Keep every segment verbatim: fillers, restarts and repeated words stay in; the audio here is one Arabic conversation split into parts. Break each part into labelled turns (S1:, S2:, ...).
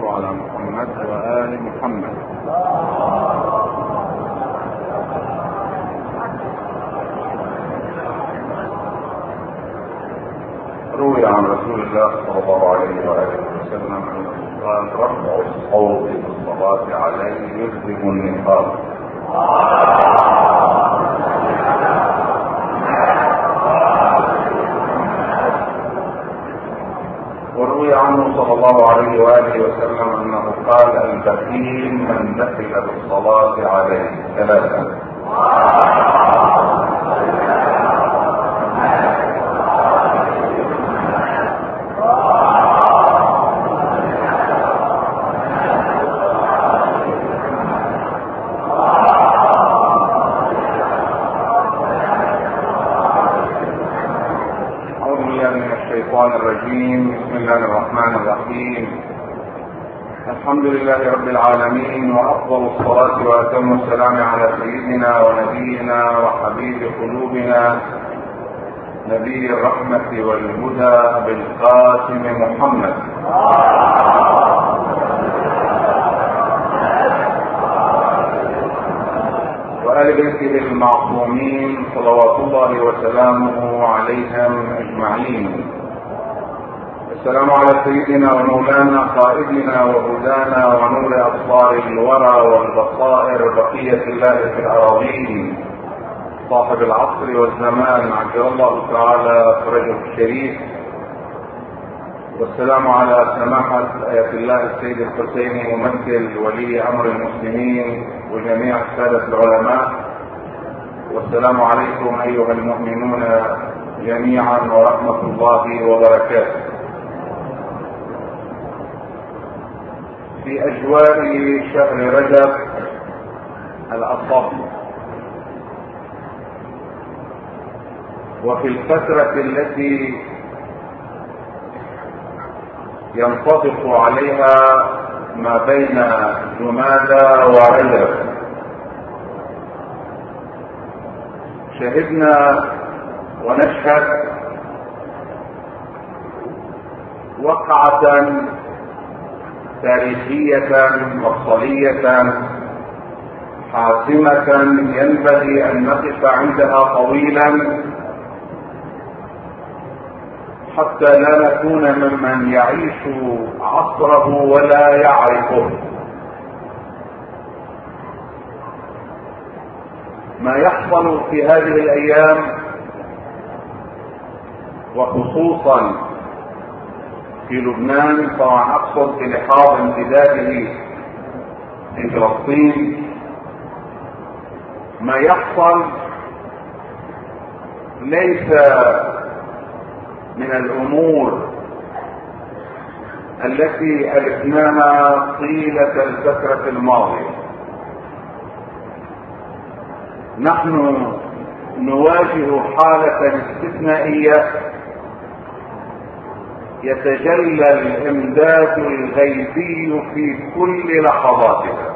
S1: صلوا على محمد وآل محمد. روي عن رسول الله صلى الله عليه وآله وسلم أنه قال: رفع الصوت بالصلاة عليه يجلب النفاق. وروي عنه صلى الله عليه وآله وسلم أنه قال: البخيل من بخل بالصلاة عليه ثلاثا. الرجيم. بسم الله الرحمن الرحيم. الحمد لله رب العالمين، وافضل الصلاة واتم السلام على سيدنا ونبينا وحبيب قلوبنا نبي الرحمة والهدى بالقاسم محمد وآل بيته المعصومين صلوات الله وسلامه عليهم أجمعين. السلام على سيدنا ومولانا قائدنا وهدانا ونور أبصار الورى والبصائر بقية الله في الأراضين، صاحب العصر والزمان عجل الله تعالى فرجه الشريف. والسلام على سماحة آية الله السيد الحسيني ممثل ولي أمر المسلمين وجميع السادة العلماء. والسلام عليكم أيها المؤمنون جميعا ورحمة الله وبركاته. في أجواء شهر رجب الأصف، وفي الفترة التي ينطبق عليها ما بين جمادى ورجب، شهدنا ونشهد وقعة تاريخية مفصلية حاسمة ينبغي أن نقف عندها طويلا حتى لا نكون ممن يعيش عصره ولا يعرفه. ما يحصل في هذه الأيام، وخصوصا في لبنان، طبعا اقصد بلحاظ امتداده في فلسطين، ما يحصل ليس من الامور التي ألفناها طيلة الفترة الماضية. نحن نواجه حالة استثنائية يتجلى الامداد الغيبي في كل لحظاتها.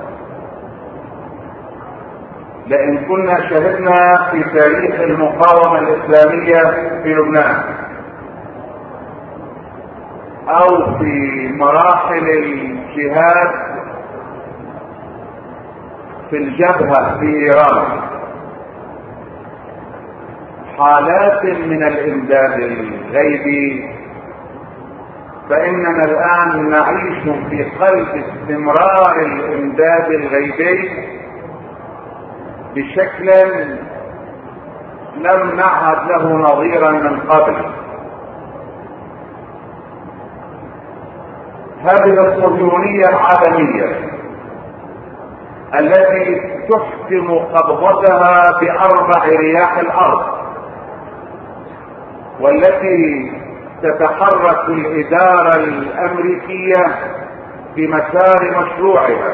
S1: لئن كنا شهدنا في تاريخ المقاومة الإسلامية في لبنان أو في مراحل الجهاد في الجبهة في إيران حالات من الامداد الغيبي، فإننا الآن نعيش في قلب استمرار الإمداد الغيبي بشكل لم نعهد له نظيرا من قبل. هذه الصهيونية العالمية التي تحكم قبضتها بأربع رياح الأرض، والتي تتحرك الإدارة الأمريكية بمسار مشروعها،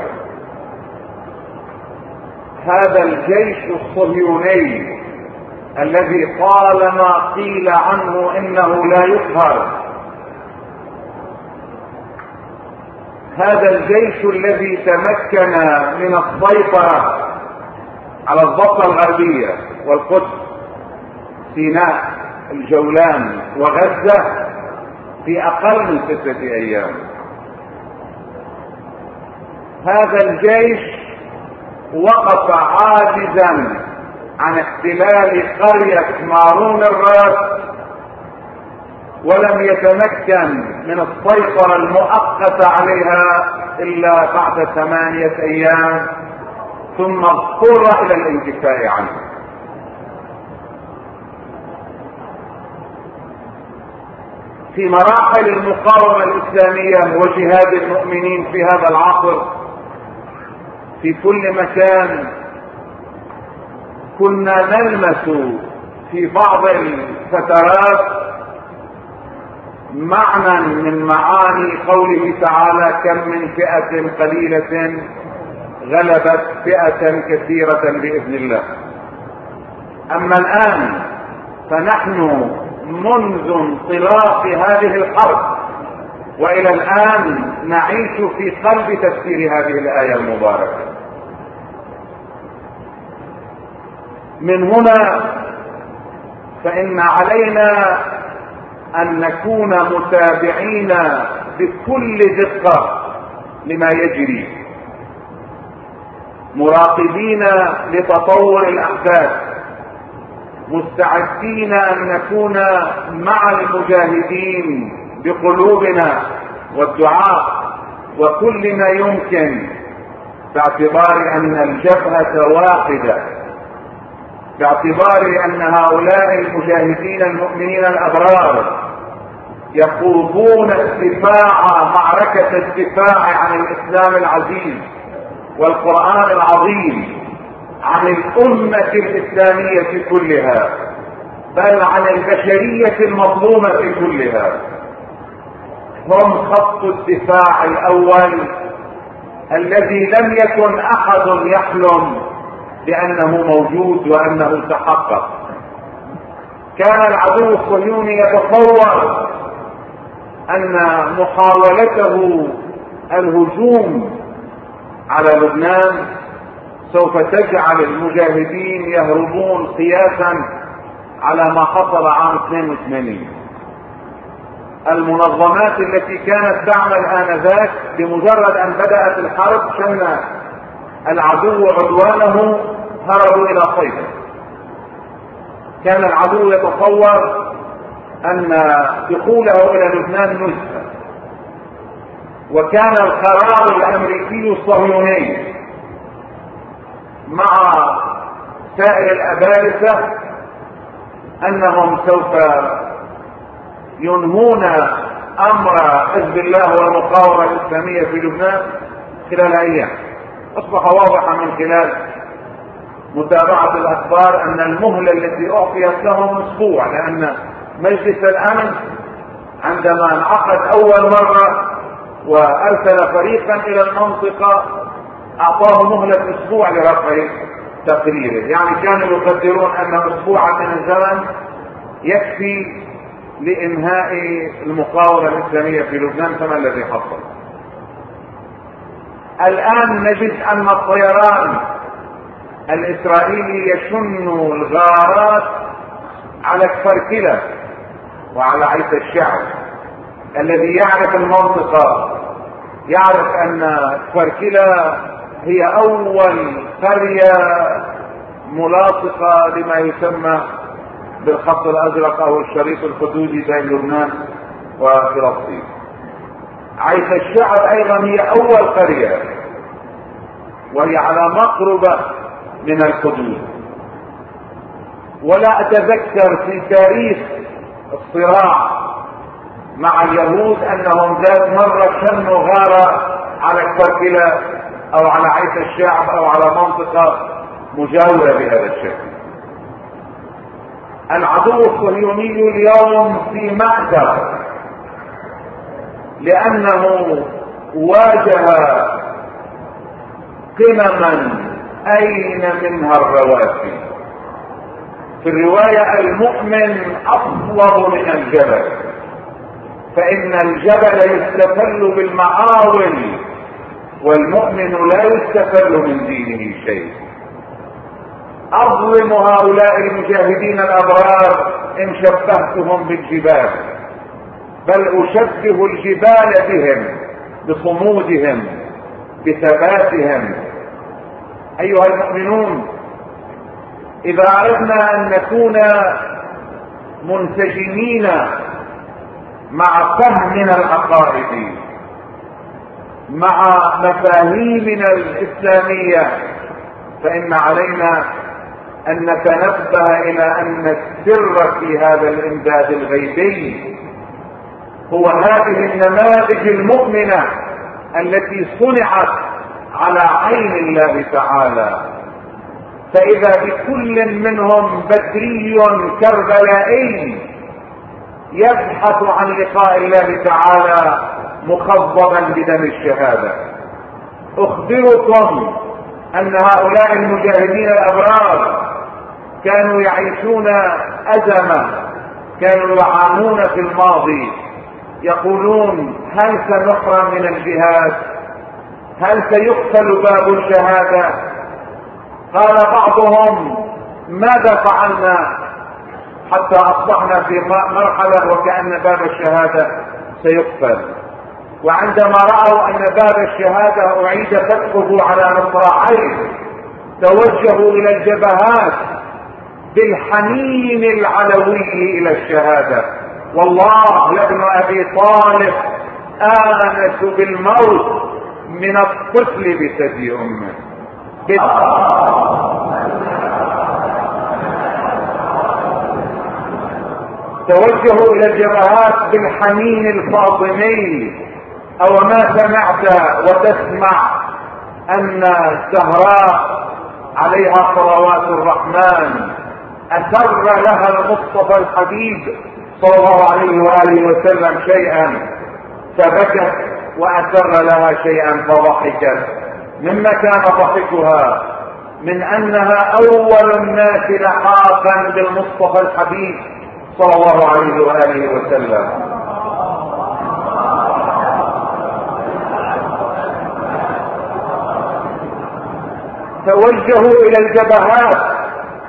S1: هذا الجيش الصهيوني الذي طالما قيل عنه إنه لا يقهر، هذا الجيش الذي تمكن من السيطرة على الضفة الغربية والقدس، سيناء، الجولان وغزة في أقل من ستة أيام. هذا الجيش وقف عاجزا عن احتلال قرية مارون الراس، ولم يتمكن من السيطرة المؤقتة عليها إلا بعد ثمانية أيام، ثم اضطر إلى الانتفاع عنه. في مراحل المقاومة الإسلامية وجهاد المؤمنين في هذا العصر في كل مكان كنا نلمس في بعض الفترات معنى من معاني قوله تعالى: كم من فئة قليلة غلبت فئة كثيرة بإذن الله. أما الآن فنحن منذ انطلاق هذه الحرب وإلى الآن نعيش في قلب تفسير هذه الآية المباركة. من هنا فإن علينا أن نكون متابعين بكل دقة لما يجري، مراقبين لتطور الأحداث، مستعدين أن نكون مع المجاهدين بقلوبنا والدعاء وكل ما يمكن، باعتبار أن الجبهة واحدة، باعتبار أن هؤلاء المجاهدين المؤمنين الأبرار يخوضون الدفاع، معركة الدفاع عن الإسلام العزيز والقرآن العظيم، عن الأمة الإسلامية كلها، بل عن البشرية المظلومة كلها. هم خط الدفاع الأول الذي لم يكن أحد يحلم بأنه موجود وأنه تحقق. كان العدو الصهيوني يتصور أن محاولته الهجوم على لبنان سوف تجعل المجاهدين يهربون قياسا على ما حصل عام اثنين وثمانين. المنظمات التي كانت تعمل آنذاك بمجرد أن بدأت الحرب شن العدو عدوانه هربوا إلى صيدا. كان العدو يتصور أن دخوله إلى لبنان نزهة، وكان القرار الأمريكي الصهيوني مع سائر الأبارسة أنهم سوف ينهون أمر حزب الله والمقاومة الإسلامية في لبنان خلال أيام. أصبح واضحا من خلال متابعة الأخبار أن المهلة التي أعطيت لهم أسبوع، لأن مجلس الأمن عندما انعقد أول مرة وأرسل فريقا إلى المنطقة أعطاه مهلة أسبوع لرفع تقريره، يعني كانوا يقدرون أن أسبوعا من الزمن يكفي لإنهاء المقاومة الإسلامية في لبنان، كما الذي حصل. الآن نجد أن الطيران الإسرائيلي يشن الغارات على كفركلة وعلى عيسى الشعب. الذي يعرف المنطقة يعرف أن كفركلة هي أول قرية ملاصقة لما يسمى بالخط الأزرق أو الشريط الحدودي بين لبنان وفلسطين. عيسى الشعب أيضا هي أول قرية، وهي على مقربة من الحدود. ولا أتذكر في تاريخ الصراع مع اليهود أنهم ذات مرة شنوا غارة على كفركلة أو على عيسى الشعب أو على منطقة مجاورة بهذا الشكل. العدو الصهيوني اليوم في مأزق، لأنه واجه قمما أين منها الرواسي. في الرواية المؤمن أصلب من الجبل، فإن الجبل يستفل بالمعاول والمؤمن لا يستفل من دينه شيء. أظلم هؤلاء المجاهدين الأبرار إن شبهتهم بالجبال، بل أشبه الجبال بهم، بصمودهم، بثباتهم. ايها المؤمنون، اذا اردنا ان نكون منسجمين مع فهمنا العقائدي مع مفاهيمنا الاسلامية، فان علينا ان نتنبه الى ان السر في هذا الامداد الغيبي هو هذه النماذج المؤمنة التي صنعت على عين الله تعالى. فاذا بكل منهم بدري كربلائي يبحث عن لقاء الله تعالى مخضبا بدم الشهادة. اخبركم ان هؤلاء المجاهدين الابرار كانوا يعيشون ازمة، كانوا يعانون في الماضي، يقولون هل سنحرم من الجهاد؟ هل سيقفل باب الشهادة؟ قال بعضهم ماذا فعلنا حتى اصبحنا في مرحلة وكأن باب الشهادة سيقفل؟ وعندما رأوا ان باب الشهادة اعيد فتحه على مصراعيه توجهوا الى الجبهات بالحنين العلوي الى الشهادة. والله لابن ابي طالب آنس بالموت من الطفل بثدي امه. توجهوا الى الجبهات بالحنين الفاطمي. او ما سمعت وتسمع ان الزهراء عليها صلوات الرحمن اسر لها المصطفى الحبيب صلى الله عليه وآله وسلم شيئا فبكت، واسر لها شيئا فضحكت. مما كان ضحكها من انها اول الناس لحاقا بالمصطفى الحبيب صلى الله عليه وآله وسلم. توجهوا الى الجبهات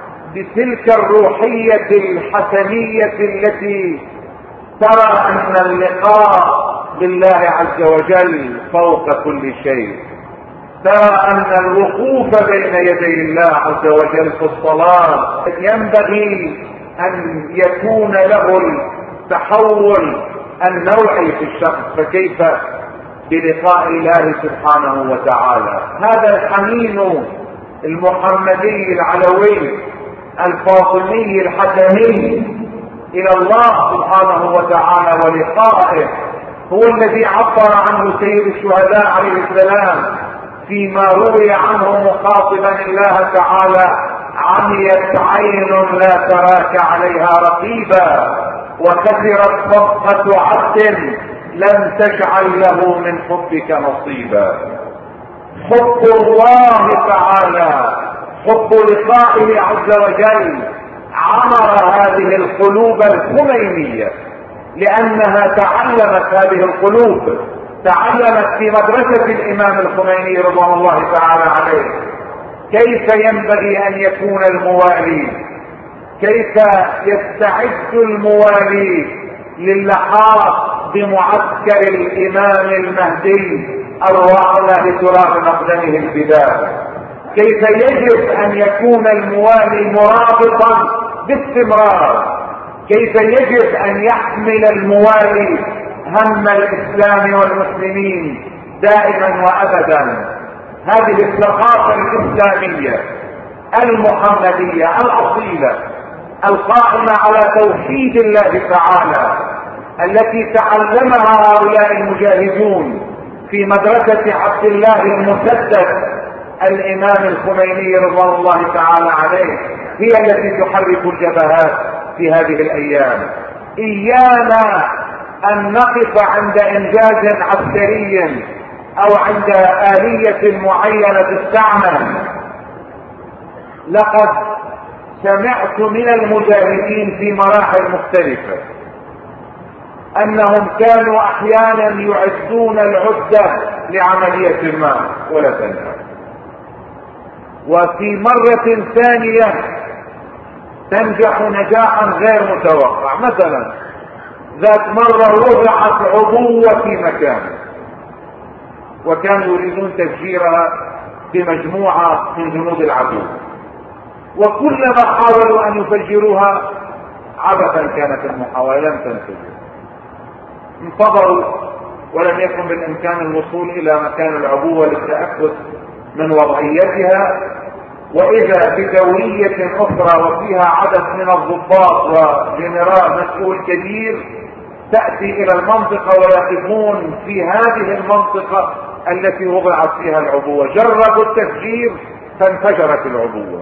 S1: بتلك الروحية الحسنية التي ترى ان اللقاء بالله عز وجل فوق كل شيء، ترى ان الوقوف بين يدي الله عز وجل في الصلاة ينبغي ان يكون له التحول النوعي في الشخص، فكيف بلقاء الله سبحانه وتعالى؟ هذا الحنين المحمدي العلوي الفاطمي الحسني الى الله سبحانه وتعالى ولقائه هو الذي عبر عنه سيد الشهداء عليه السلام فيما روي عنه مخاطبا الله تعالى: عميت عين لا تراك عليها رقيبا، وكثرت صفقة عبد لم تجعل له من حبك نصيبا. حب الله تعالى، حب لقائه عز وجل عمر هذه القلوب الخمينية، لانها تعلمت هذه القلوب، تعلمت في مدرسة الامام الخميني رضوان الله تعالى عليه كيف ينبغي ان يكون الموالي، كيف يستعد الموالي للحاق بمعسكر الامام المهدي الراحل لتراب مقدمه البداية، كيف يجب ان يكون الموالي مرابطا باستمرار، كيف يجب ان يحمل الموالي هم الاسلام والمسلمين دائما وابدا. هذه الثقافة الاسلامية المحمدية الاصيلة القائمة على توحيد الله تعالى التي تعلمها هؤلاء المجاهدون في مدرسة عبد الله المسدد الامام الخميني رضوان الله تعالى عليه هي التي تحرك الجبهات في هذه الايام. ايانا ان نقف عند انجاز عسكري او عند آلية معينة تستعمل. لقد سمعت من المجاهدين في مراحل مختلفة انهم كانوا احيانا يعدون العدة لعملية ما ولا تنجح، وفي مرة ثانية تنجح نجاحا غير متوقع. مثلا ذات مرة وضعت عضوة في مكان وكانوا يريدون تفجيرها بمجموعة من جنود العدو، وكلما حاولوا ان يفجروها عبثا كانت المحاولة لم تنفذ. انتظروا ولم يكن بالامكان الوصول الى مكان العبوة للتأكد من وضعيتها، واذا بدورية اخرى وفيها عدد من الضباط وجنرال مسؤول كبير تأتي الى المنطقة ويقفون في هذه المنطقة التي وضعت فيها العبوة. جربوا التفجير فانفجرت العبوة.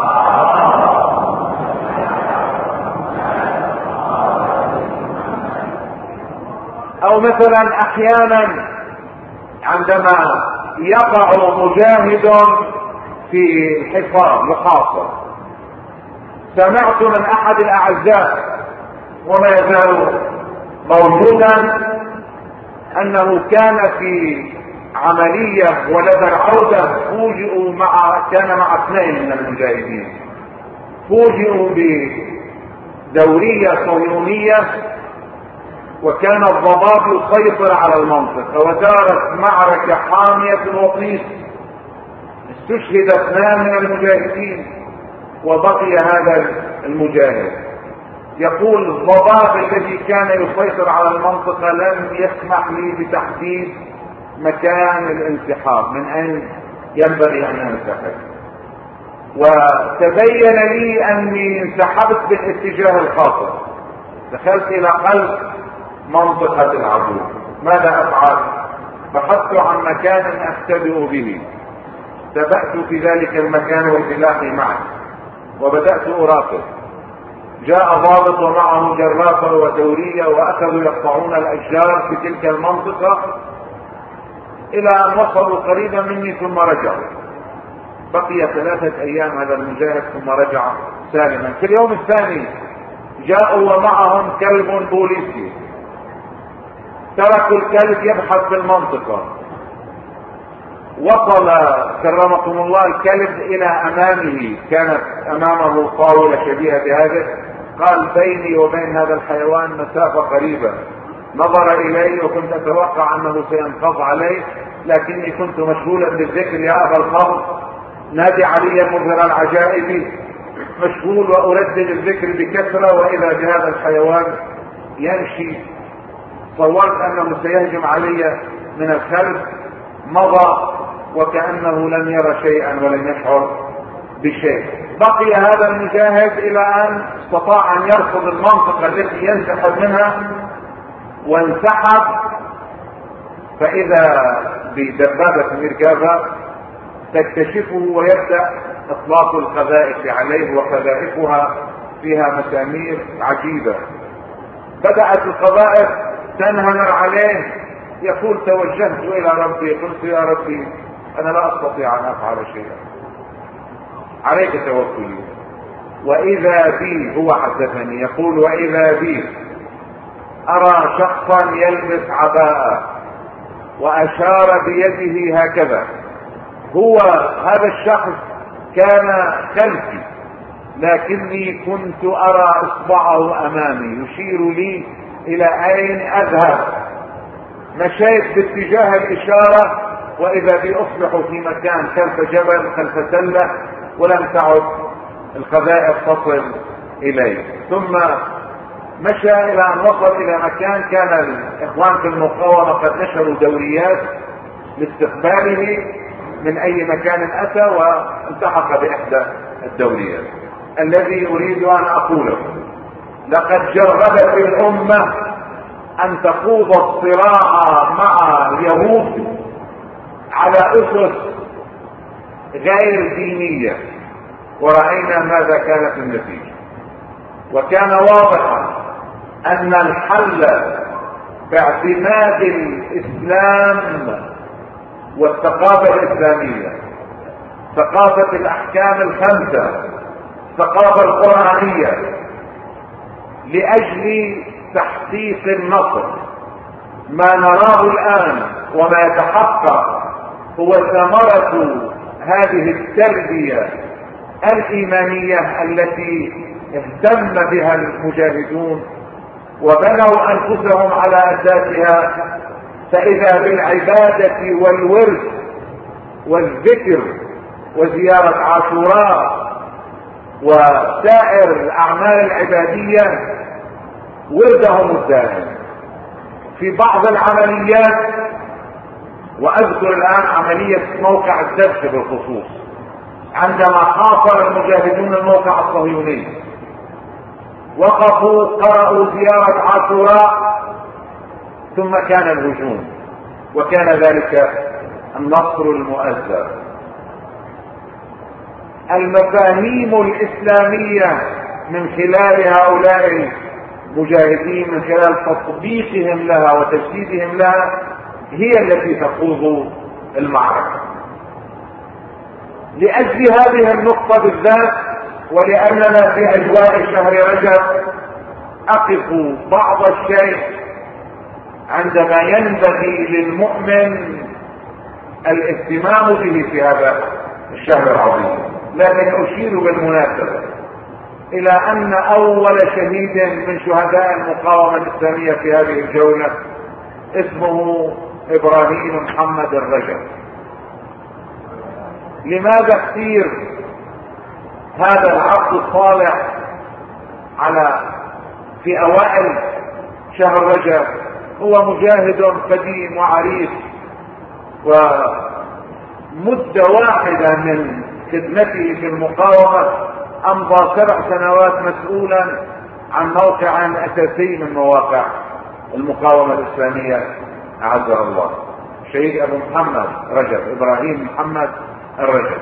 S1: او مثلا احيانا عندما يقع مجاهد في حصار محاصر، سمعت من احد الاعزاء وما يزال موجودا انه كان في عملية ولدى العودة فوجئوا مع كان مع اثنين من المجاهدين، فوجئوا بدورية صهيونية وكان الضباب يسيطر على المنطقة، ودارت معركة حامية وطيسة، استشهد اثنان من المجاهدين وبقي هذا المجاهد. يقول الضباب الذي كان يسيطر على المنطقة لم يسمح لي بتحديد مكان الانسحاب، من اين ينبغي ان انسحب، وتبين لي اني انسحبت بالاتجاه الخاطئ، دخلت الى قلب منطقة العدو. ماذا افعل؟ بحثت عن مكان اختبئ به، سبقت في ذلك المكان وانطلاقي معه وبدأت اراقب. جاء ضابط ومعه جرافة ودورية واخذوا يقطعون الاشجار في تلك المنطقة الى ان وصلوا قريبا مني ثم رجعوا. بقي ثلاثة ايام هذا المجاهد ثم رجع سالما. في اليوم الثاني جاءوا ومعهم كلب بوليسي، تركوا الكلب يبحث في المنطقة، وصل كرمكم الله الكلب الى امامه، كانت امامه طاولة شبيهة بهذه، قال بيني وبين هذا الحيوان مسافة قريبة. نظر الي وكنت اتوقع انه سينقض علي، لكني كنت مشغولا بالذكر يا ابا الفضل، نادي علي المظهر العجائبي، مشغول واردد الذكر بكثرة، واذا بهذا الحيوان يمشي. صورت انه سيهجم علي من الخلف، مضى وكأنه لم يرى شيئا ولم يشعر بشيء. بقي هذا المجاهد الى ان استطاع ان يرفض المنطقة التي ينسحب منها، وانسحب، فاذا بدبابة ميركافا تكتشفه ويبدأ اطلاق القذائف عليه، وقذائفها فيها مسامير عجيبة. بدأت القذائف تنهمر عليه، يقول توجهت الى ربي قلت يا ربي انا لا استطيع ان افعل شيئا، عليك توكلي. واذا بي، هو حدثني يقول واذا بي ارى شخصا يلبس عباءة واشار بيده هكذا. هو هذا الشخص كان خلفي، لكني كنت ارى اصبعه امامي يشير لي الى اين اذهب. مشيت باتجاه الاشارة واذا بي اصبح في مكان خلف جبل خلف سلة، ولم تعد القذائف تصل اليه. ثم مشى الى ان وصل الى مكان كان الاخوان في المقاومة قد نشروا دوريات لاستقباله من اي مكان اتى، والتحق باحدى الدوريات. الذي اريد ان اقوله، لقد جربت الامة ان تخوض الصراع مع اليهود على اسس غير دينية، ورأينا ماذا كانت النتيجة. وكان واضحا ان الحل باعتماد الاسلام والثقافة الاسلامية، ثقافة الاحكام الخمسة، الثقافة القرآنية، لأجل تحقيق النصر. ما نراه الآن وما يتحقق هو ثمرة هذه التربية الإيمانية التي اهتم بها المجاهدون وبنوا أنفسهم على أساسها، فإذا بالعبادة والورد والذكر وزيارة عاشوراء وسائر الأعمال العبادية وردهم الدائم. في بعض العمليات، وأذكر الآن عملية موقع الدبس بالخصوص، عندما حاصر المجاهدون الموقع الصهيوني وقفوا قرأوا زيارة عاشوراء ثم كان الهجوم، وكان ذلك النصر المؤزر. المفاهيم الإسلامية من خلال هؤلاء المجاهدين، من خلال تطبيقهم لها وتجديدهم لها، هي التي تقود المعركة. لأجل هذه النقطة بالذات، ولأننا في أجواء شهر رجب، أقف بعض الشيء عندما ينبغي للمؤمن الاهتمام به في هذا الشهر العظيم. لكن أشير بالمناسبة إلى أن أول شهيد من شهداء المقاومة الإسلامية في هذه الجولة اسمه إبراهيم محمد الرجب. لماذا اختير هذا العبد الصالح على في أوائل شهر رجب؟ هو مجاهد قديم وعريف، ومدة واحدة من خدمته في المقاومة أمضى سبع سنوات مسؤولا عن موقع أساسي من مواقع المقاومة الإسلامية أعزه الله، شهيد أبو محمد رجب، إبراهيم محمد الرجب.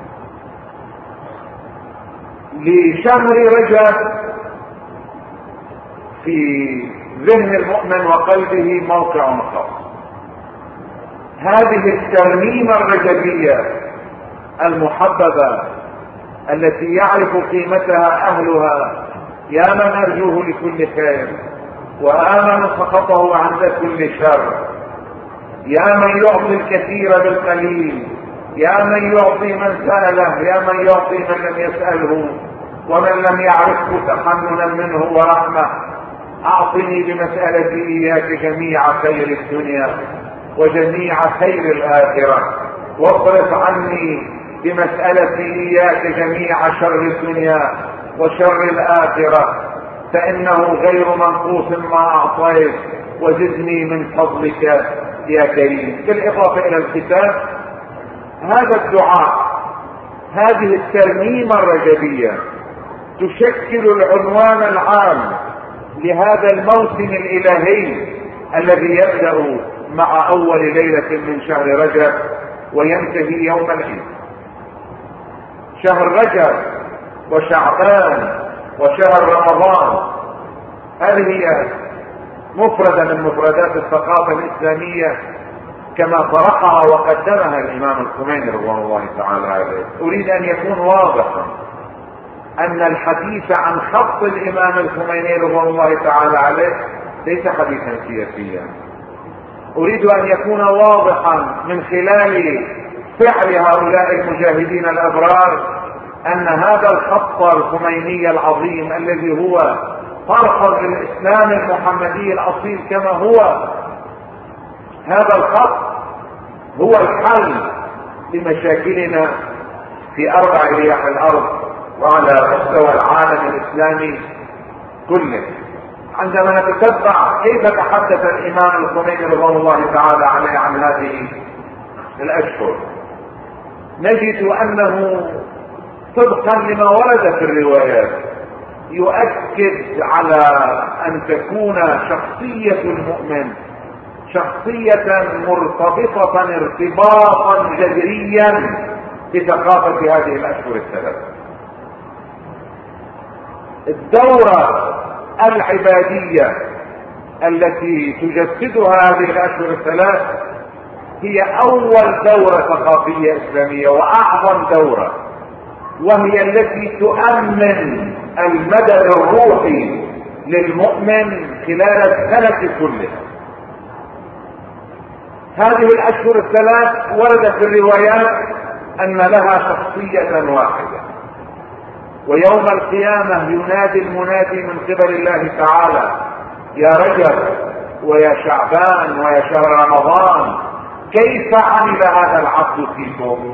S1: لشهر رجب في ذهن المؤمن وقلبه موقع خاص. هذه الترميمة الرجبية المحببة التي يعرف قيمتها أهلها، يا من أرجوه لكل خير وآمن سخطه عند كل شر، يا من يعطي الكثير بالقليل، يا من يعطي من سأله، يا من يعطي من لم يسأله، ومن لم يعرفه تحننا منه ورحمة. أعطني بمسألتي إياك جميع خير الدنيا وجميع خير الآخرة، واصرف عني بمسألتي إياك جميع شر الدنيا وشر الآخرة، فإنه غير منقوص ما أعطيت، وزدني من فضلك يا كريم. بالإضافة إلى الختام، هذا الدعاء، هذه الترميمة الرجبية تشكل العنوان العام لهذا الموسم الإلهي الذي يبدأ مع أول ليلة من شهر رجب وينتهي يوم العيد. شهر رجب وشعبان وشهر رمضان، هذه هي مفردة من مفردات الثقافة الإسلامية كما طرحها وقدمها الإمام الخميني رضوان الله تعالى عليه. أريد أن يكون واضحا أن الحديث عن خط الإمام الخميني رضوان الله تعالى عليه ليس حديثا سياسيا. أريد أن يكون واضحا من خلال فعل هؤلاء المجاهدين الأبرار أن هذا الخط الخميني العظيم الذي هو فرق للإسلام المحمدي الأصيل كما هو، هذا الخط هو الحل لمشاكلنا في أربع رياح الأرض وعلى مستوى العالم الإسلامي كله. عندما نتتبع كيف تحدث الإمام الخميني رضوان الله تعالى عليه عن هذه الأشهر، نجد أنه طبقا لما ورد في الروايات يؤكد على أن تكون شخصية المؤمن شخصية مرتبطة ارتباطا جذريا بثقافة هذه الأشهر الثلاث. الدورة العبادية التي تجسدها هذه الأشهر الثلاث هي أول دورة ثقافية إسلامية وأعظم دورة، وهي التي تؤمن المدد الروحي للمؤمن خلال السنة كلها. هذه الأشهر الثلاث ورد في الروايات أن لها شخصية واحدة، ويوم القيامة ينادي المنادي من قبل الله تعالى: يا رجب ويا شعبان ويا شهر رمضان، كيف عمل هذا العبد فيكم؟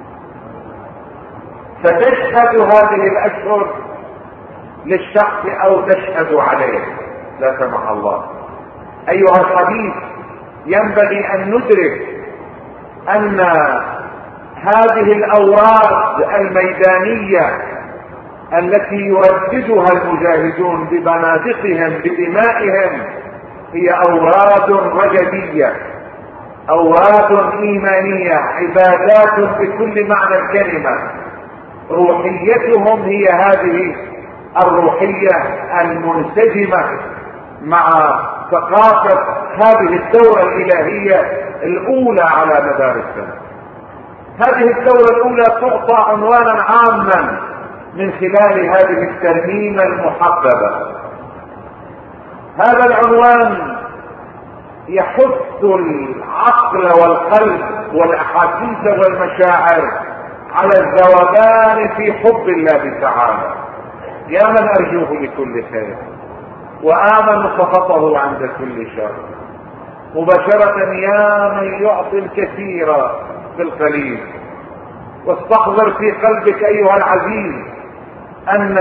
S1: فتشهد هذه الاشهر للشخص او تشهد عليه لا سمح الله. ايها الحبيب، ينبغي ان ندرك ان هذه الاوراد الميدانية التي يرددها المجاهدون ببنادقهم بدمائهم هي اوراد رجبية، اوراد ايمانية، عبادات بكل معنى الكلمة. روحيتهم هي هذه الروحية المنسجمة مع ثقافة هذه الدورة الإلهية الأولى على مدار السنة. هذه الدورة الأولى تعطى عنوانا عاما من خلال هذه الترميمة المحببة. هذا العنوان يحث العقل والقلب والأحاسيس والمشاعر على الذوبان في حب الله تعالى. يا من أرجوه لكل خير وآمن سخطه عند كل شر. مباشرة يا من يعطي الكثير في القليل. واستحضر في قلبك أيها العزيز أن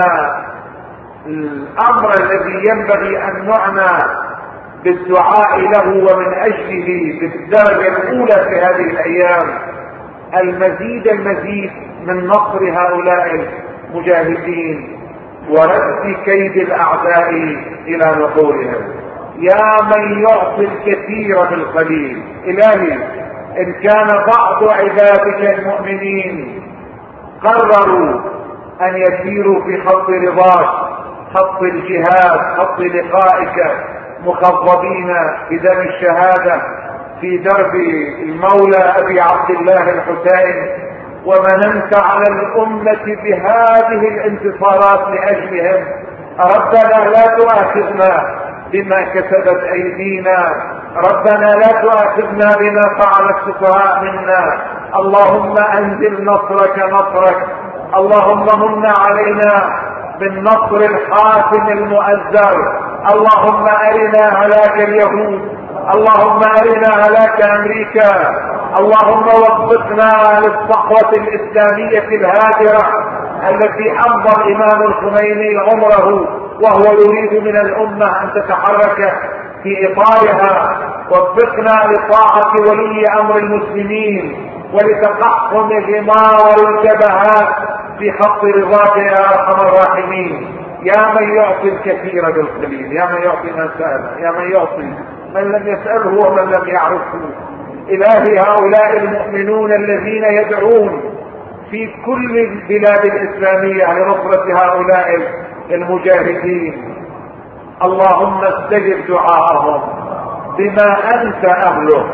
S1: الأمر الذي ينبغي أن نعنى بالدعاء له ومن أجله بالدرجة الأولى في هذه الأيام المزيد المزيد من نصر هؤلاء المجاهدين ورد كيد الأعداء إلى نحورهم. يا من يعطي الكثير بالقليل، إلهي إن كان بعض عبادك المؤمنين قرروا أن يسيروا في خط رضاك، خط الجهاد، خط لقائك، مخضبين بدم الشهادة في درب المولى أبي عبد الله الحسين، ومننت على الأمة بهذه الانتصارات لأجلهم، ربنا لا تؤاخذنا بما كسبت أيدينا، ربنا لا تؤاخذنا بما فعل السفهاء منا. اللهم أنزل نصرك نصرك، اللهم من علينا بالنصر الحاسم المؤزر. اللهم أرنا هلاك اليهود، اللهم أرنا هلاك أمريكا، اللهم وفقنا للصحوة الإسلامية الهادرة التي أمضى الإمام الخميني عمره وهو يريد من الأمة أن تتحرك في إطارها. وفقنا لطاعة ولي أمر المسلمين ولتقحم غمار الجبهات في خط رضاك يا أرحم الراحمين. يا من يعطي الكثير بالقليل، يا من يعطي من سأل، يا من يعطي من لم يسأله ومن لم يعرفه. إلهي هؤلاء المؤمنون الذين يدعون في كل البلاد الإسلامية لنصرة هؤلاء المجاهدين، اللهم استجب دعاءهم بما أنت أهله.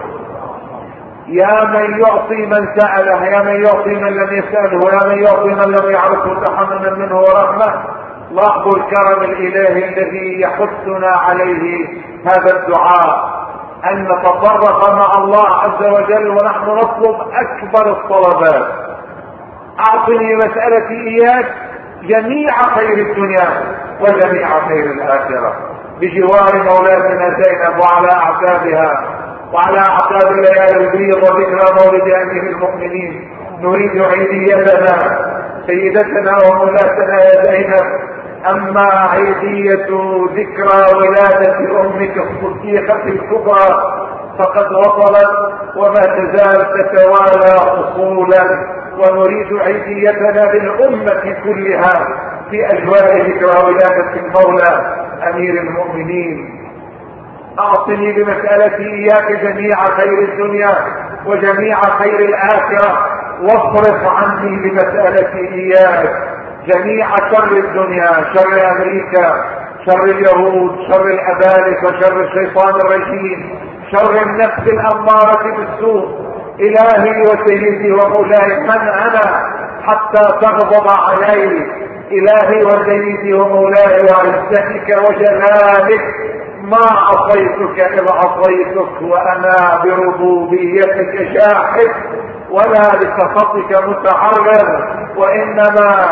S1: يا من يعطي من سأله، يا من يعطي من لم يسأله، يا من يعطي من لم يعرفه تحملا منه ورحمة. لاحظوا الكرم الإلهي الذي يحثنا عليه هذا الدعاء، أن نتطرق مع الله عز وجل ونحن نطلب أكبر الطلبات. أعطني مسألتي إياك جميع خير الدنيا وجميع خير الآخرة، بجوار مولاتنا زينب وعلى أعتابها وعلى أعتاب الليالي البيض وذكرى مولد أمير المؤمنين. نريد عيديتنا سيدتنا ومولاتنا يا زينب. أما عيدية ذكرى ولادة أمك الصديقة الكبرى فقد وصلت وما تزال تتوالى أصولا، ونريد عيديتنا للأمة كلها في أجواء ذكرى ولادة المولى أمير المؤمنين. أعطني بمسألتي إياك جميع خير الدنيا وجميع خير الآخرة، واصرف عني بمسألتي إياك جميع شر الدنيا، شر أمريكا، شر اليهود، شر الأبالك وشر الشيطان الرجيم، شر النفس الأمارة بالسوء. إلهي وسيدي ومولاي، من أنا حتى تغضب علي؟ إلهي وسيدي ومولاي وعزتك وجلالك ما عصيتك إذ عصيتك وأنا بربوبيتك شاحد ولا لسخطك متعرض، وإنما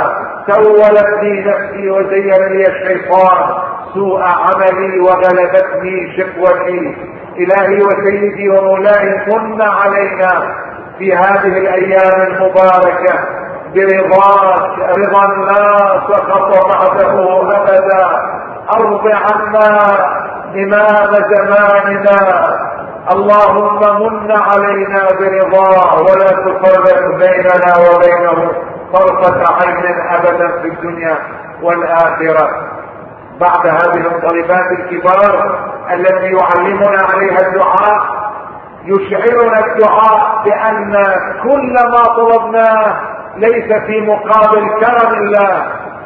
S1: سولت لي نفسي وزين لي الشيطان سوء عملي وغلبتني شقوتي. إلهي وسيدي ومولاي من علينا في هذه الأيام المباركة برضاك رضا لا سخط بعده أبدا. أرض عنا إمام زماننا، اللهم من علينا برضاه ولا تفرق بيننا وبينه طرفة عين أبدا في الدنيا والآخرة. بعد هذه الطالبات الكبار التي يعلمنا عليها الدعاء، يشعرنا الدعاء بأن كل ما طلبناه ليس في مقابل كرم الله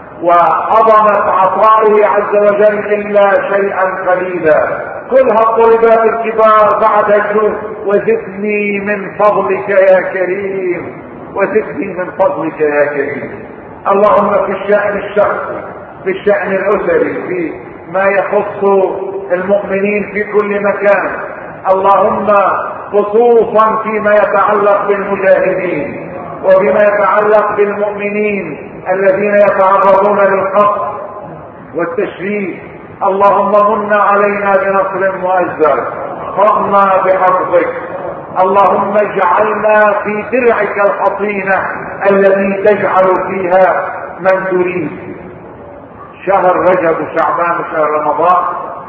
S1: وعظمة عطائه عز وجل إلا شيئا قليلا. كل هالطالبات الكبار بعد الجود وزدني من فضلك يا كريم، وزدني من فضلك يا كريم. اللهم في الشأن الشخصي، في الشأن الأسري، في ما يخص المؤمنين في كل مكان، اللهم خصوصا فيما يتعلق بالمجاهدين وبما يتعلق بالمؤمنين الذين يتعرضون للقتل والتشريد، اللهم من علينا بنصر مؤزر، احفظنا بحفظك، اللهم اجعلنا في درعك الحصينة الذي تجعل فيها من تريد. شهر رجب وشعبان وشهر رمضان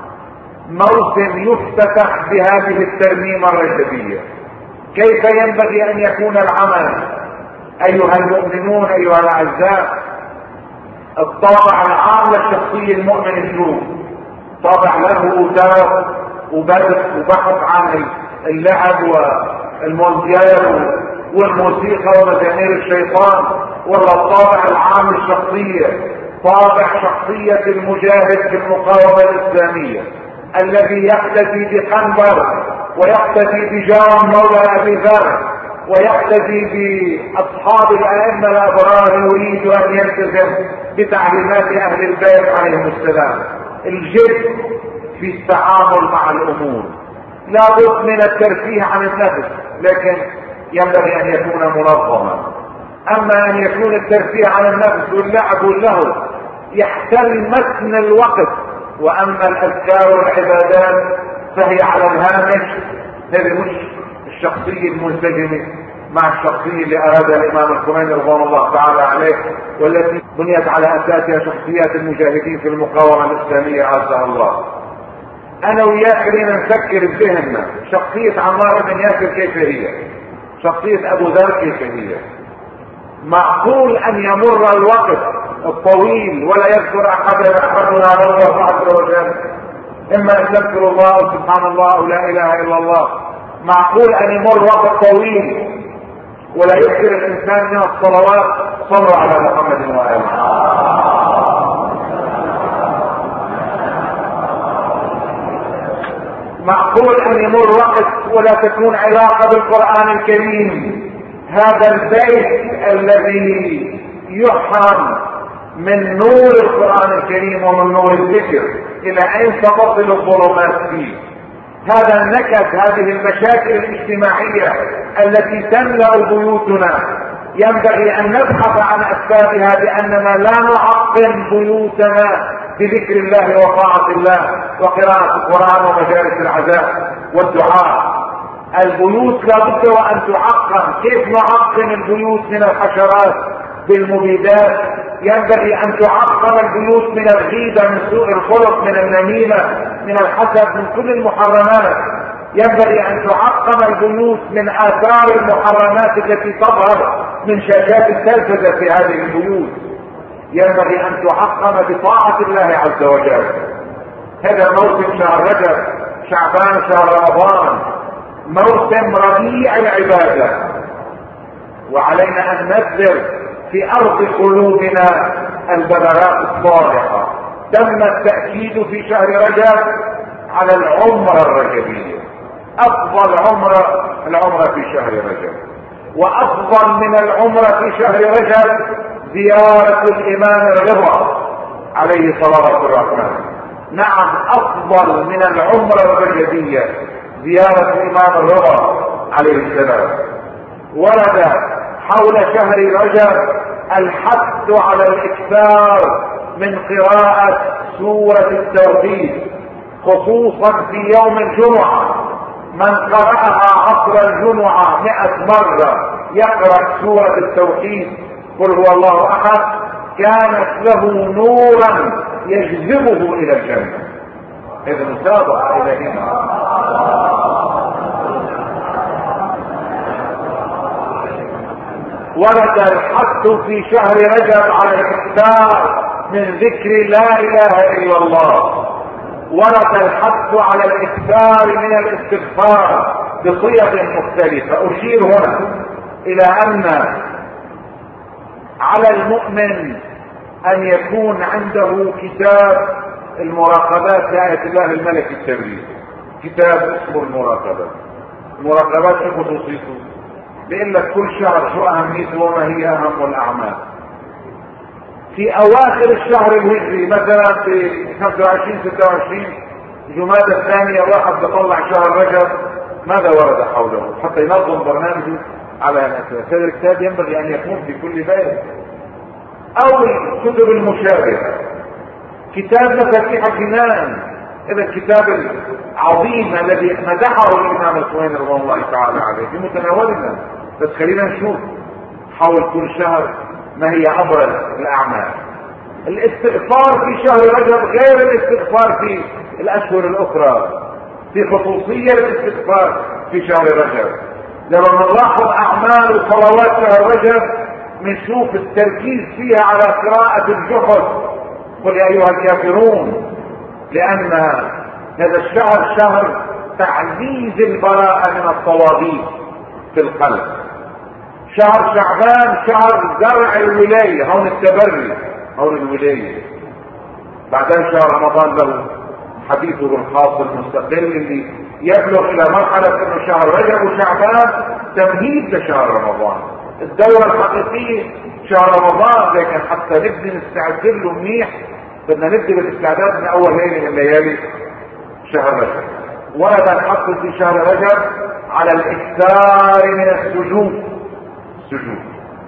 S1: موسم يفتتح بهذه الترميمة الرجبية. كيف ينبغي ان يكون العمل ايها المؤمنون ايها الاعزاء؟ الطابع العام للشخصية المؤمن شو؟ طابع له درس وبدء وبحث عن اللعب والمونديال والموسيقى ومزامير الشيطان، ولا الطابع العام للشخصية طابع شخصية المجاهد في المقاومة الإسلامية الذي يقتدي بقنبر ويقتدي بجار مولى أبي ذر ويقتدي بأصحاب الأئمة الأبرار يريد أن يلتزم بتعليمات أهل البيت عليهم السلام. الجد في التعامل مع الأمور، لا بد من الترفيه عن النفس، لكن ينبغي أن يكون منظما. أما أن يكون الترفيه عن النفس واللعب واللهو يحتل متن الوقت، وأما الأذكار والعبادات فهي على الهامش. هذه مش الشخصية المنسجمة مع الشخصية اللي أرادها الإمام الخميني رضوان الله تعالى عليه، والتي بنيت على أساسها شخصيات المجاهدين في المقاومة الإسلامية عزها الله. أنا وياك خلينا نفكر بذهننا شخصية عمار بن ياسر كيف هي، شخصية أبو ذر كيف هي. معقول أن يمر الوقت الطويل ولا يذكر أحدنا أحدنا الله عز وجل؟ إما أن نذكر الله سبحان الله أو لا إله إلا الله. معقول أن يمر وقت طويل ولا يذكر الإنسان من الصلوات؟ صلوا على محمد وآله. معقول أن يمر وقت ولا تكون علاقة بالقرآن الكريم، هذا البيت الذي يحرم من نور القرآن الكريم ومن نور الذكر، إلى أين ستصل الظلمات فيه؟ هذا النكد، هذه المشاكل الاجتماعية التي تملأ بيوتنا ينبغي أن نبحث عن أسبابها بأننا لا نعقم بيوتنا بذكر الله وطاعة الله وقراءة القرآن ومجالس العزاء والدعاء. البيوت لابد وأن تعقم. كيف نعقم البيوت من الحشرات بالمبيدات؟ ينبغي أن تعقم البيوت من الغيبة، من سوء الخلق، من النميمة، من الحسد، من كل المحرمات. ينبغي أن تعقم البيوت من آثار المحرمات التي تظهر من شاشات التلفزة في هذه البيوت. ينبغي أن تعقم بطاعة الله عز وجل. هذا موسم شهر رجب، شعبان، شهر رمضان، موسم ربيع العبادة، وعلينا أن نبذر في أرض قلوبنا البذرات الصالحة. تم التأكيد في شهر رجب على العمرة الرجبية. أفضل عمرة العمرة في شهر رجب، وأفضل من العمرة في شهر رجب زيارة الإمام الرضا عليه صلاة الرحمن. نعم، أفضل من العمرة الرجبية زيارة الإمام الرضا عليه السلام. ورد حول شهر رجب الحث على الاكثار من قراءة سورة التوحيد خصوصا في يوم الجمعة. من قرأها عصر الجمعة مئة مرة يقرأ سورة التوحيد قل هو الله احد، كانت له نورا يجذبه الى الجنة. اذا مسابقة الى هنا. ورد الحث في شهر رجب على الاكثار من ذكر لا اله الا الله. ورد الحث على الاكثار من الاستغفار بصيغ مختلفة. اشير هنا الى ان على المؤمن ان يكون عنده كتاب المراقبات لآية الله الملك التبريد. كتاب اسمه المراقبات. المراقبات ايه خصوصيته؟ بيقول لك كل شهر شو اهميته وما هي اهم الاعمال. في اواخر الشهر الهجري مثلا في خمسة وعشرين ستة وعشرين جمادى الثانية الواحد بيطلع شهر رجب، ماذا ورد حوله حتى ينظم برنامجه على الاساس. هذا الكتاب ينبغي ان يكون في كل بيت. او الكتب المشابهة، كتاب مفاتيح الجنان، هذا الكتاب العظيم الذي مدحه الامام الخميني رضي الله تعالى عليه في متناولنا. بس خلينا نشوف حول كل شهر ما هي ابرز الاعمال. الاستغفار في شهر رجب غير الاستغفار في الاشهر الاخرى، في خصوصية الاستغفار في شهر رجب. لما نلاحظ اعمال وصلوات شهر رجب نشوف التركيز فيها على قراءة الجحد قل يا ايها الكافرون، لان هذا الشهر شهر تعزيز البراءة من الطواغيت في القلب. شهر شعبان شهر زرع الولاية، هون التبري، هون الولاية. بعدين شهر رمضان له حديثه الخاص المستقل اللي يبلغ الى مرحلة انه شهر رجب وشعبان تمهيد لشهر رمضان. الدورة الحقيقية شهر رمضان، لكن حتى نبدي نستعد له منيح بدنا نبدي بالاستعداد من اول ليلة من ليالي شهر رجب. ورد الحث في شهر رجب على الاكثار من السجود. السجود.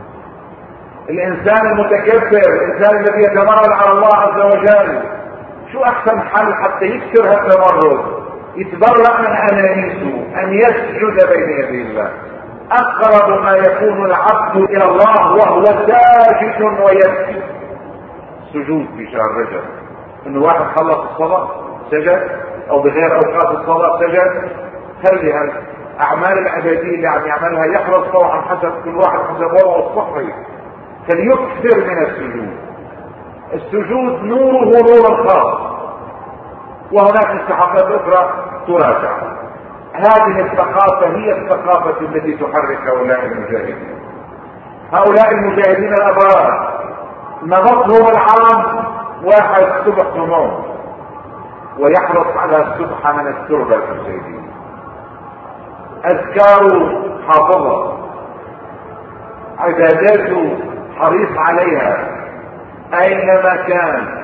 S1: الانسان المتكبر، الانسان الذي يتمرد على الله عز وجل، شو احسن حل حتى يكسر هالتمرد يتبرأ من انانيته ان يسجد بين يدي الله. اقرب ما يكون العبد الى الله وهو ساجد ويبكي. السجود في شهر رجب، انه واحد خلص الصلاة سجد، او بغير اوقات الصلاة سجد. خلي هالاعمال العبادية اللي عم يعملها يحرص طبعا حسب كل واحد حسب وضعه الصحي، فليكثر من السجود. السجود نوره نور خاص، وهناك مستحقات اخرى تراجع. هذه الثقافة هي الثقافة التي تحرك هؤلاء المجاهدين. هؤلاء المجاهدين الابرار نمطهم العام واحد سبح نوم، ويحرص على السبحة من التربة الحسينية. اذكاره حافظة، عباداته حريص عليها اينما كان،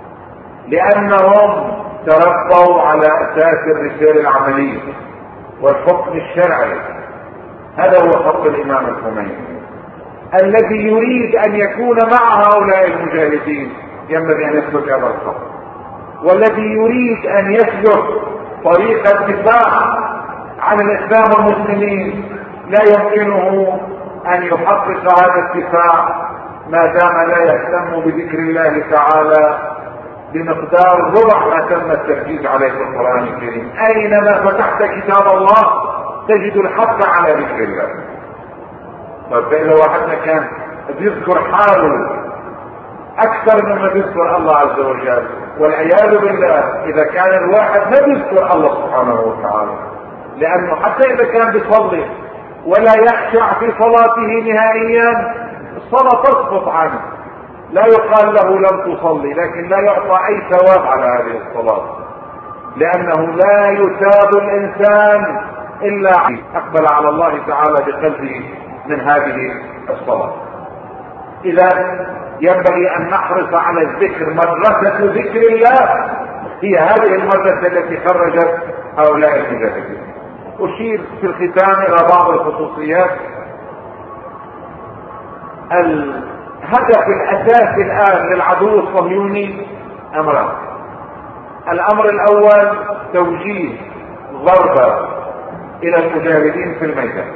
S1: لانهم تربوا على اساس الرسالة العملية والحكم الشرعي. هذا هو خط الامام الخميني الذي يريد ان يكون مع هؤلاء المجاهدين. ينبغي ان يسلك هذا الخط، والذي يريد ان يسلك طريق الدفاع عن الاسلام والمسلمين لا يمكنه ان يحقق هذا الدفاع ما دام لا يهتم بذكر الله تعالى بمقدار ربع ما تم التركيز عليه في القرآن الكريم. اينما فتحت كتاب الله تجد الحث على ذكر الله. طيب فإذا واحدنا كان بيذكر حاله اكثر مما بيذكر الله عز وجل، والعياذ بالله اذا كان الواحد ما بيذكر الله سبحانه وتعالى، لانه حتى اذا كان بيصلي ولا يخشع في صلاته نهائيا الصلاة تسقط عنه، لا يقال له لم تصلي، لكن لا يعطى اي ثواب على هذه الصلاة، لانه لا يثاب الانسان الا اقبل على الله تعالى بقلبه من هذه الصلاة. اذا ينبغي ان نحرص على الذكر. مدرسة ذكر الله هي هذه المدرسة التي خرجت هؤلاء المجاهدين. اشير في الختام الى بعض الخصوصيات هدف الاساسي الان للعدو الصهيوني امران. الامر الاول توجيه ضربة الى المجاهدين في الميدان،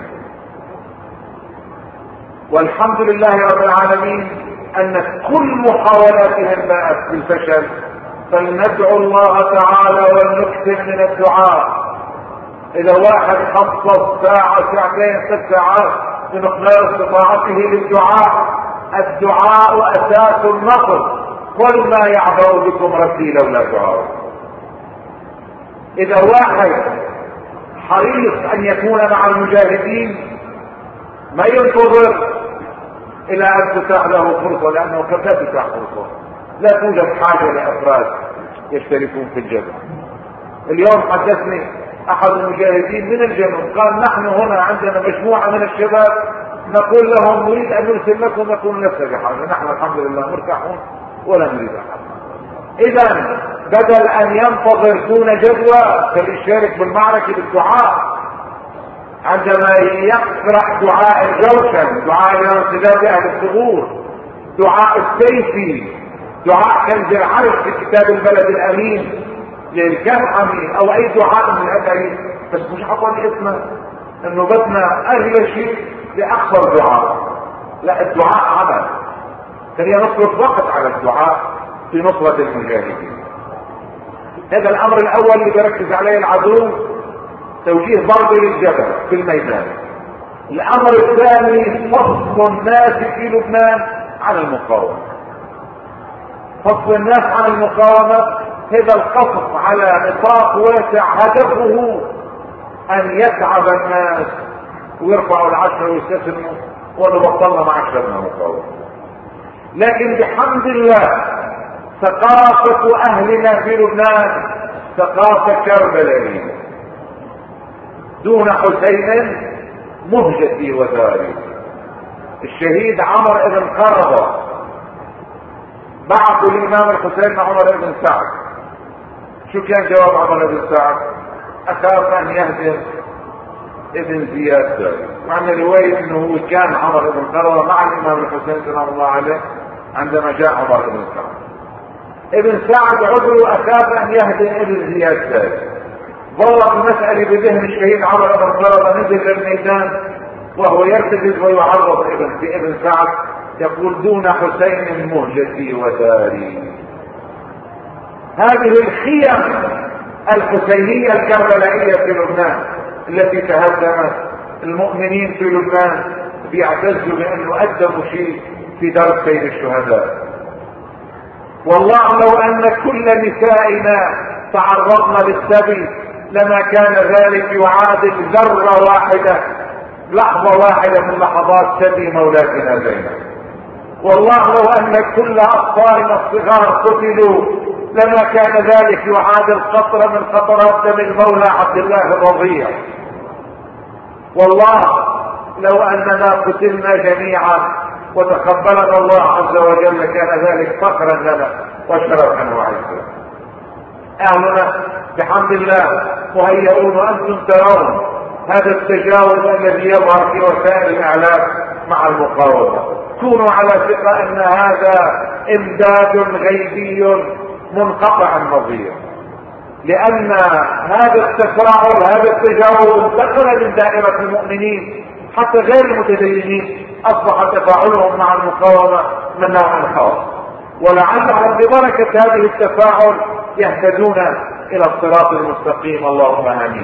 S1: والحمد لله رب العالمين ان كل محاولاتهم باءت بالفشل، فلندعو الله تعالى ونكثر من الدعاء. اذا واحد خصص ساعة ساعتين ست ساعات بمقدار استطاعته للدعاء، الدعاء اساس النصر. قل ما يعبأ بكم ربي لولا دعاء. اذا واحد حريص ان يكون مع المجاهدين ما ينتظر الى ان تتاح له فرصة، لانه قد لا تتاح فرصة، لا توجد حاجة لافراد يشتركون في الجبهة. اليوم حدثني احد المجاهدين من الجنوب قال نحن هنا عندنا مجموعة من الشباب نقول لهم نريد ان نرسل لكم، يقولون لست بحاجة، نحن الحمد لله مرتاحون ولا نريد احد. اذا بدل ان ينتظر دون جدوى فليشارك بالمعركة بالدعاء. عندما يقرأ دعاء الجوشن، دعاء الانسداد اهل الثغور، دعاء السيفي، دعاء كنز العرش في كتاب البلد الامين للكفحمي، او اي دعاء من الادعية، بس مش حطني اسمه انه بدنا اغلى شيء لاقصر دعاء. لا، الدعاء عمل. خلينا نصرف وقت على الدعاء في نصرة المجاهدين. هذا الامر الاول اللي بركز عليه العدو، توجيه ضرب للجبل في الميدان. الامر الثاني فصل الناس في لبنان عن المقاومة. فصل الناس عن المقاومة، هذا القصف على نطاق واسع هدفه ان يتعب الناس ويرفعوا العشرة ويستسلموا ونبطلنا مع عشرة مقاومة. لكن بحمد الله ثقافة اهلنا في لبنان ثقافة كربلائية. دون حسين مهجتي وداري. الشهيد عمر بن قرضة بعثوا الامام الحسين مع عمر بن سعد. شو كان جواب عمر بن سعد؟ اخاف ان يهدم ابن زياد داري. معنى رواية انه هو كان عمر بن قرضة مع الامام الحسين سلام الله عليه عندما جاء عمر بن سعد. ابن سعد عذره اخاف ان يهدم ابن زياد داري. ظلت المسألة بذهن الشهيد عمر بن قرضة، نزل للميدان وهو يرتجز ويعرض ابن في ابن سعد يقول دون حسين مهجتي وداري. هذه الخيم الحسينية الكربلائية في لبنان التي تهدمت. المؤمنين في لبنان بيعتزوا بانه قدموا شيء في درب سيد الشهداء. والله لو ان كل نسائنا تعرضن للسبي لما كان ذلك يعادل ذرة واحدة، لحظة واحدة من لحظات سبي مولاتنا زينب. والله لو ان كل اطفالنا الصغار قتلوا لما كان ذلك يعادل قطرة من قطرات دم المولى عبد الله الرضيع. والله لو اننا قتلنا جميعا وتقبلنا الله عز وجل كان ذلك فخرا لنا وشرفا وعزا. اهلنا بحمد الله مهيئون وانتم ترون هذا التجاوز الذي يظهر في وسائل الاعلام مع المقاومة. كونوا على ثقة ان هذا امداد غيبي منقطع النظير، لان هذا التفاعل هذا التجاوز انتقل من دائرة المؤمنين حتى غير المتدينين، اصبح تفاعلهم مع المقاومة من نوع خاص، ولعلهم ببركة هذه التفاعل يهتدون الى الصراط المستقيم. اللهم امين.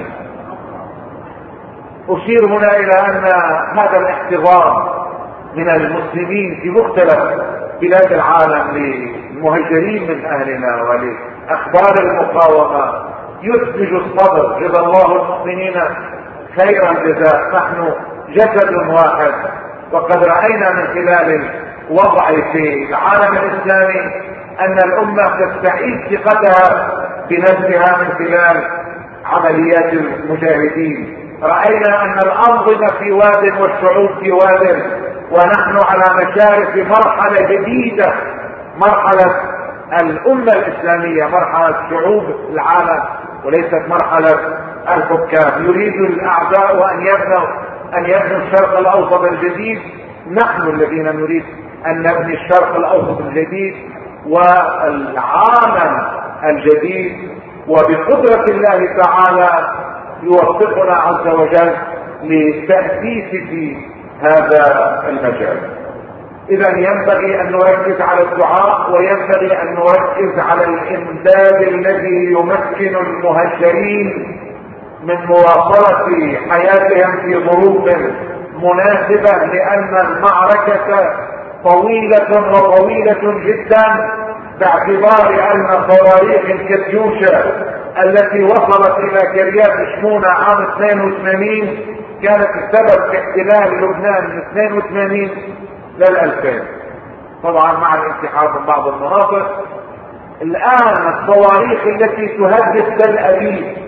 S1: اشير هنا الى ان هذا الاحتضان من المسلمين في مختلف بلاد العالم للمهجرين من اهلنا ولاخبار المقاومة يثلج الصدر. جزا الله المؤمنين خيرا جزاء. نحن جسد واحد، وقد رأينا من خلال الوضع في العالم الاسلامي ان الامة تستعيد ثقتها بنفسها من خلال عمليات المجاهدين. رأينا ان الانظمة في واد والشعوب في واد، ونحن على مشارف مرحلة جديدة، مرحلة الامة الاسلامية، مرحلة شعوب العالم وليست مرحلة الحكام. يريد الاعداء ان يبنوا ان يبنوا الشرق الاوسط الجديد، نحن الذين نريد ان نبني الشرق الاوسط الجديد والعالم الجديد، وبقدرة الله تعالى يوفقنا عز وجل للتأسيس في هذا المجال. اذا ينبغي ان نركز على الدعاء، وينبغي ان نركز على الامداد الذي يمكن المهجرين من مواصلة حياتهم في ظروف مناسبة، لان المعركة طويلة وطويلة جدا، باعتبار ان صواريخ الكاتيوشا التي وصلت الى كريات شمونة عام اثنين وثمانين كانت السبب في احتلال لبنان من اثنين وثمانين للألفين، طبعا مع الانسحاب من بعض المناطق. الان الصواريخ التي تهدد تل ابيب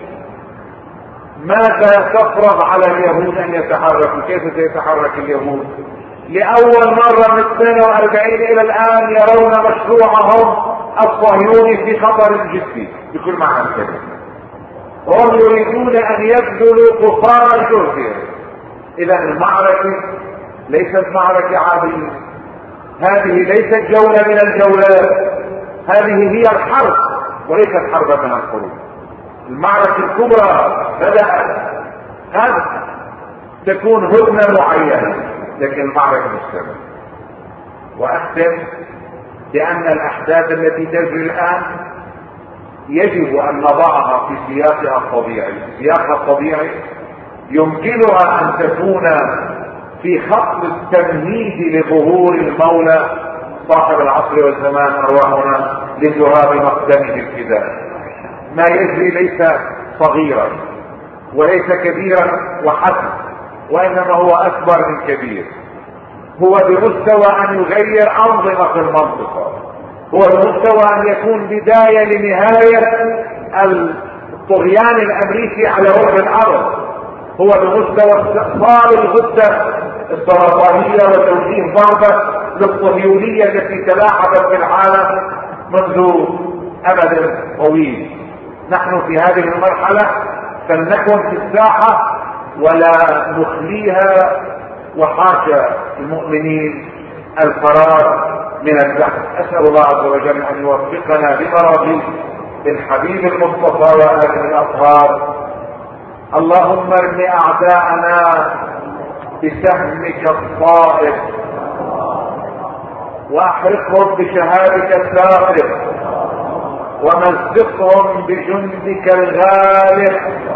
S1: ماذا تفرض على اليهود ان يتحركوا؟ كيف سيتحرك اليهود؟ لأول مرة من اثنين وأربعين إلى الآن يرون مشروعهم الصهيوني في خطر جدي بكل معنى الكلمة، وهم يريدون أن يبذلوا قصارى جهدهم. إذا المعركة ليست معركة عادية، هذه ليست جولة من الجولات، هذه هي الحرب وليست حربا من الحروب. المعركة الكبرى بدأت، قد تكون هدنة معينة، لكن المعركة مستمرة. وأختم بأن الأحداث التي تجري الآن يجب أن نضعها في سياقها الطبيعي. سياقها الطبيعي يمكنها أن تكون في خط التمهيد لظهور المولى صاحب العصر والزمان أرواحنا لتراب مقدمه الفداء. ما يجري ليس صغيرا وليس كبيرا وحسب، وإنما هو أكبر من كبير. هو بمستوى أن يغير أنظمة المنطقة، هو بمستوى أن يكون بداية لنهاية الطغيان الأمريكي على وجه الأرض، هو بمستوى استئصال الغدة السرطانية وتوجيه ضربة للصهيونية التي تلاحقت في العالم منذ أمد طويل. نحن في هذه المرحلة فلنكن في الساحة ولا نخليها، وحاشا المؤمنين الفرار من البحث. أسأل الله عز وجل أن يوفقنا بمراضيه بالحبيب المصطفى وآله الأطهار. اللهم ارم أعداءنا بسهمك الصائب، وأحرقهم بشهادك الساخر، ومزقهم بجندك الغالب،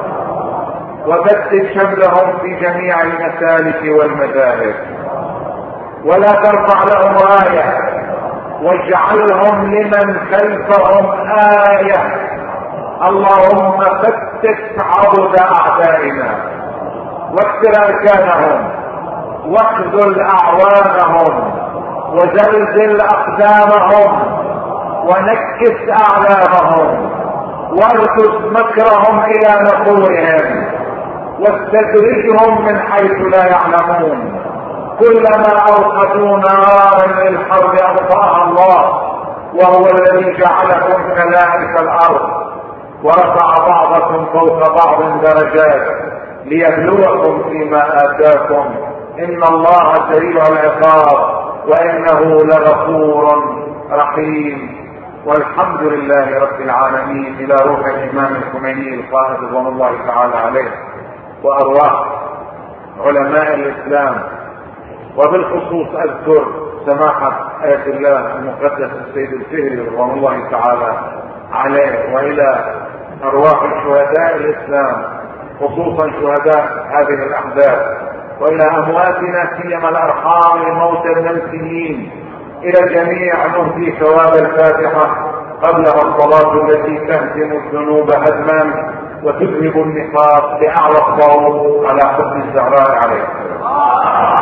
S1: وبدد شملهم في جميع المسالك والمذاهب، ولا ترفع لهم راية، واجعلهم لمن خلفهم آية. اللهم فتت عضد أعدائنا، واكسر أركانهم، واخذل أعوانهم، وزلزل أقدامهم، ونكس أعلامهم، واركز مكرهم إلى نحورهم، واستدرجهم من حيث لا يعلمون. كلما اوقدوا نارا للحرب اطفاها الله، وهو الذي جعلكم خلائف الارض، ورفع بعضكم فوق بعض درجات ليبلوكم فيما اتاكم، ان الله سريع العقاب وانه لغفور رحيم. والحمد لله رب العالمين. الى روح الامام الخميني القائد رضوان الله تعالى عليه، وارواح علماء الاسلام، وبالخصوص اذكر سماحة آية الله المقدس السيد الفهري رضوان الله تعالى عليه، والى ارواح شهداء الاسلام خصوصا شهداء هذه الاحداث، والى امواتنا سيما الارحام الموتى المنسيين. الى الجميع نهدي ثواب الفاتحة قبلها الصلاة التي تهدم الذنوب هدما وتذهب النفاق باعلى الصوت على حب الزهراء عليه السلام.